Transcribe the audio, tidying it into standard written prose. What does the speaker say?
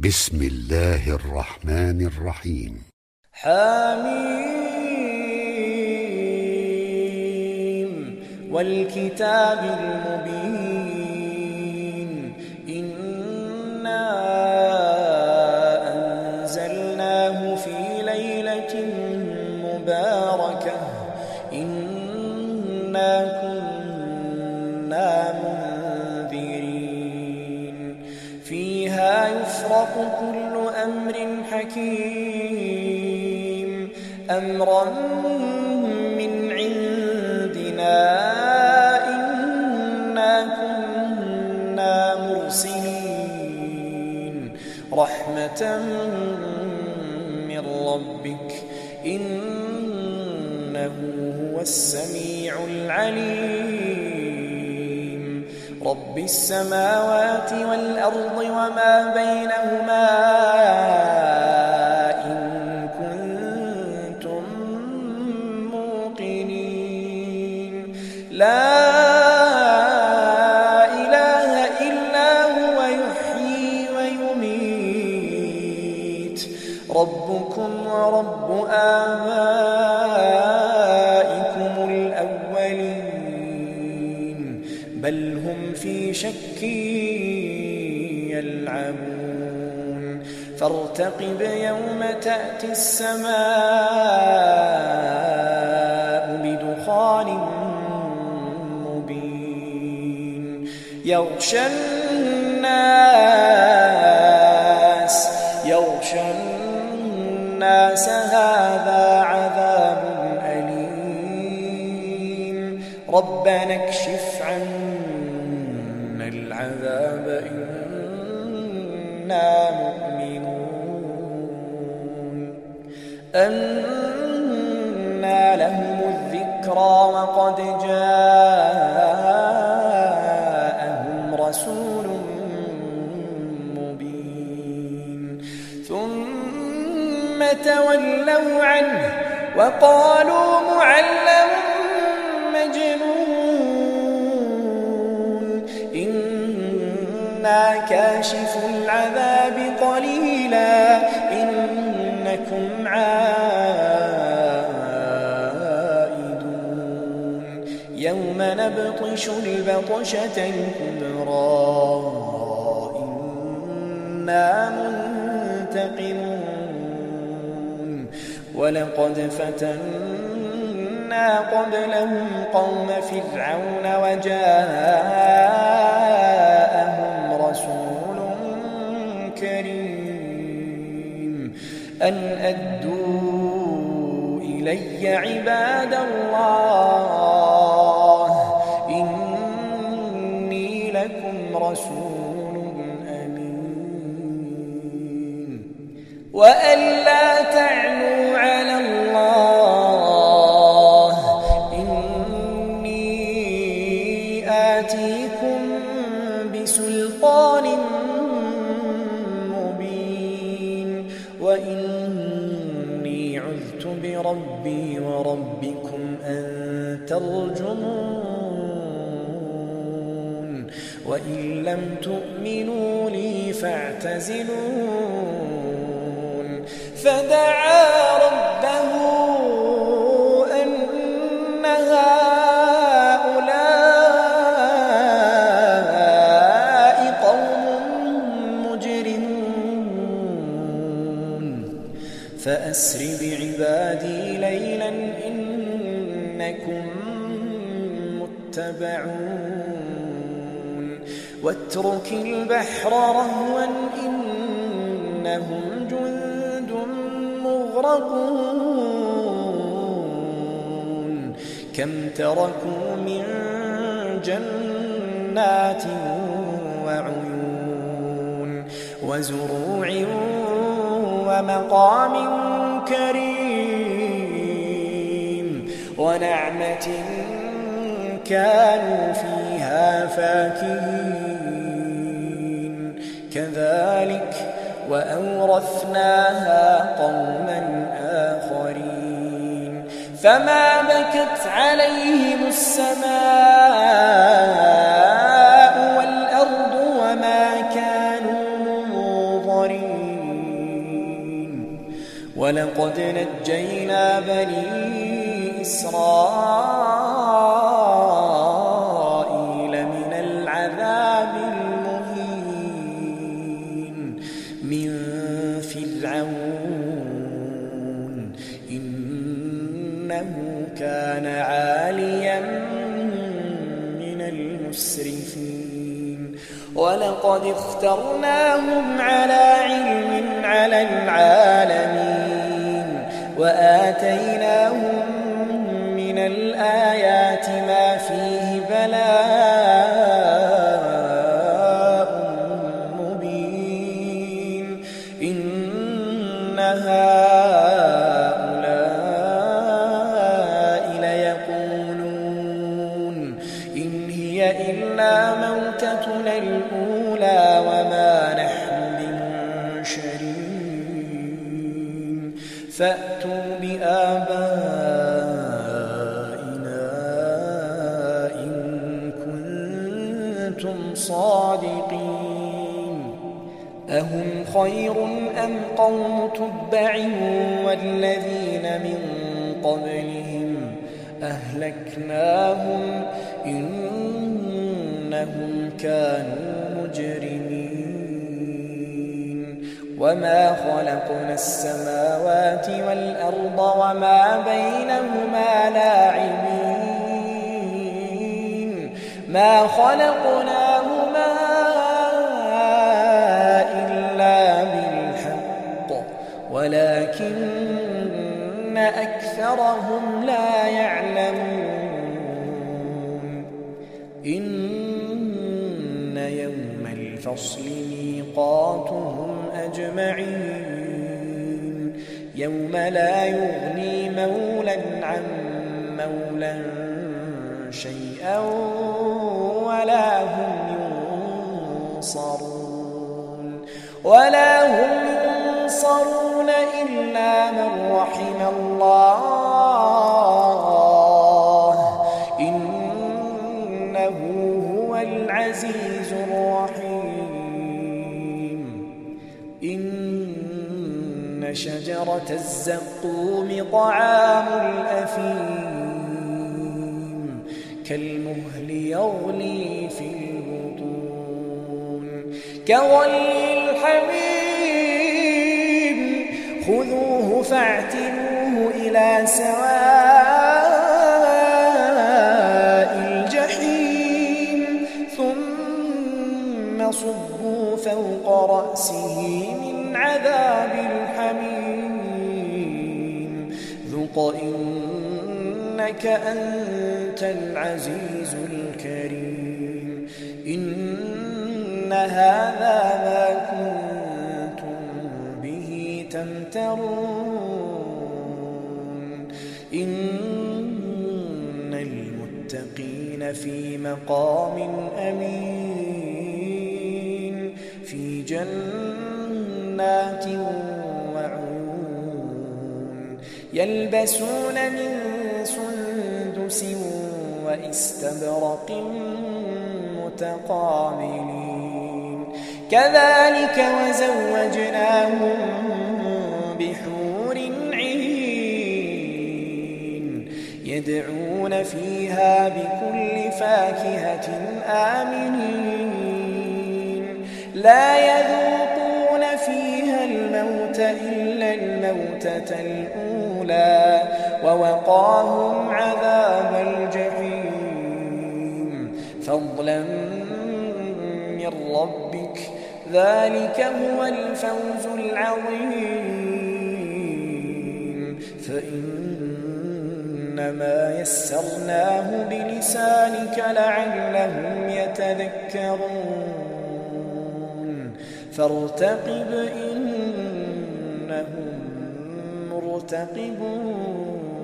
بسم الله الرحمن الرحيم. حميم والكتاب المبين إنا أنزلناه في ليلة مباركة إنا كنا منذرين فيها يفرق كل أمر حكيم أمرا من عندنا إنا كنا مرسلين رحمة من ربك إنه هو السميع العليم رب السماوات والأرض وما بينهما إن كنتم موقنين لا إله إلا هو يحيي ويميت ربكم ورب آبائكم الأولين بل هم في شك يلعبون فارتقب يوم تأتي السماء بدخان مبين يغشى الناس هذا عذاب أليم ربنا اكشف عنا العذاب إنا مؤمنون أنى لهم الذكرى وقد جاءهم رسول مبين ثم تولوا عنه وقالوا معلم مجنون إنا كاشف العذاب قليلا إنكم عائدون يوم نبطش البطشة الكبرى إنا منتقمون ولقد فتنا قبلهم قوم فرعون وجاءهم رسول كريم أن أدوا إلي عباد الله إني لكم رسول أمين وأن لا تعلوا على الله إني آتيكم بسلطان مبين وإني عذت بربي وربكم أن ترجمون وإن لم تؤمنوا لي فاعتزلون فدعا ربه أن هؤلاء قوم مجرمون فأسر بعبادي ليلا إنكم متبعون واترك البحر رهوا إنهم جند مغرقون كم تركوا من جنات وعيون وزروع ومقام كريم ونعمة كانوا فيها فاكهين كذلك وأورثناها قوما آخرين فما بكت عليهم السماء والأرض وما كانوا منظرين ولقد نجينا بني إسرائيل من العذاب المهين من فرعون إنه كان عاليا من المسرفين ولقد اخترناهم على علم على العالمين وآتيناهم من الآيات ما فيه بلاء مبين إن هؤلاء ليقولون إن هي إلا موتتنا الأولى وما نحن بمنشرين فأتوا بآبائنا إن كنتم صادقين أهم خير أم قوم تبع والذين من قبلهم أهلكناهم إنهم كانوا مجرمين وما خلقنا السماوات والأرض وما بينهما لاعبين ما خلقناهما إلا بالحق ولكن أكثرهم لا يعلمون إن يوم الفصل ميقاتهم أجمعين يوم لا يغني مولى عن مولى شيئا ولا هم ينصرون إلا من رحم الله إنه هو العزيز الرحيم إن شجرة الزقوم طعام الأثيم كالمهل يغلي في البطون كغلي الحميم خذوه فاعتلوه إلى سواء الجحيم ثم صبوا فوق رأسه من عذاب الحميم ذق إنك أنت العزيز الكريم إن هذا ما كنتم به تمترون إن المتقين في مقام أمين في جنات وعيون يلبسون من سندس وإستبرق متقابلين كذلك وزوجناهم بحور عين يدعون فيها بكل فاكهة آمنين لا يذوقون فيها الموت إلا الموتة الأولى ووقاهم عذاب الجحيم فضلا من ربك ذلك هو الفوز العظيم فإنما يسرناه بلسانك لعلهم يتذكرون فارتقب إنهم مرتقبون